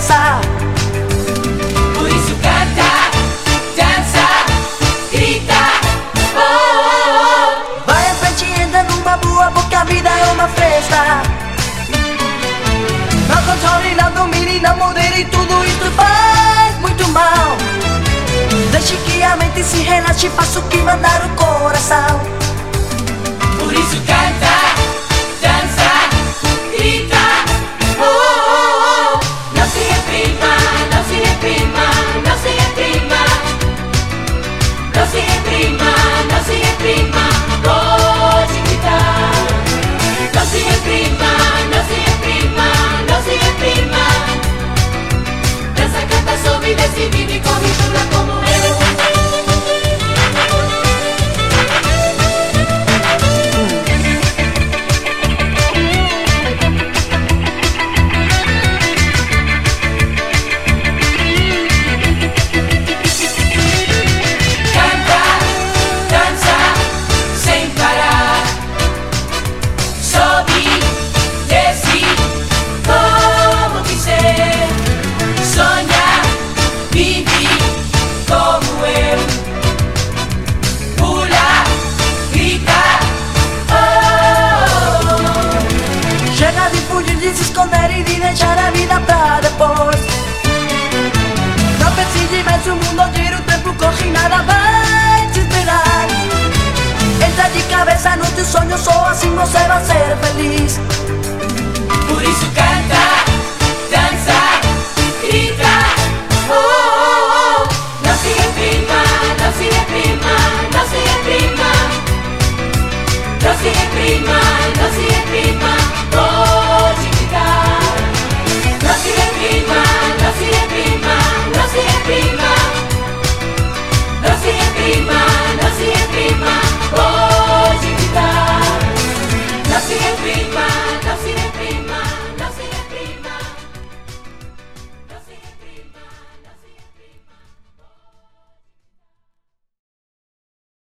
cabeça. Por isso canta, dança, grita, oh, oh, oh. Vai à frente e entra numa boa, porque a vida é uma festa. Não controle, não domine, não modere, tudo isso faz muito mal. Deixe que a mente se relaxe, faça o que mandar o coração. Por isso canta, dança, grita, oh, oh, oh. Não se reprima, não se reprima, não se reprima. Não se reprima, não se reprima, pode gritar. Não se reprima, não se reprima, não se reprima. Dança, canta, sobe, desce, vive, corre, pula como eu. De se esconder e de deixar a vida pra depois. Não pense demais, o mundo gira, o tempo corre, nada vai te esperar. Entra de cabeça no teu sonho, só assim você vai ser feliz. Por isso canta, dança, grita, oh, oh, oh. Não se reprima, não se reprima, não se reprima. Não se reprima, não se reprima.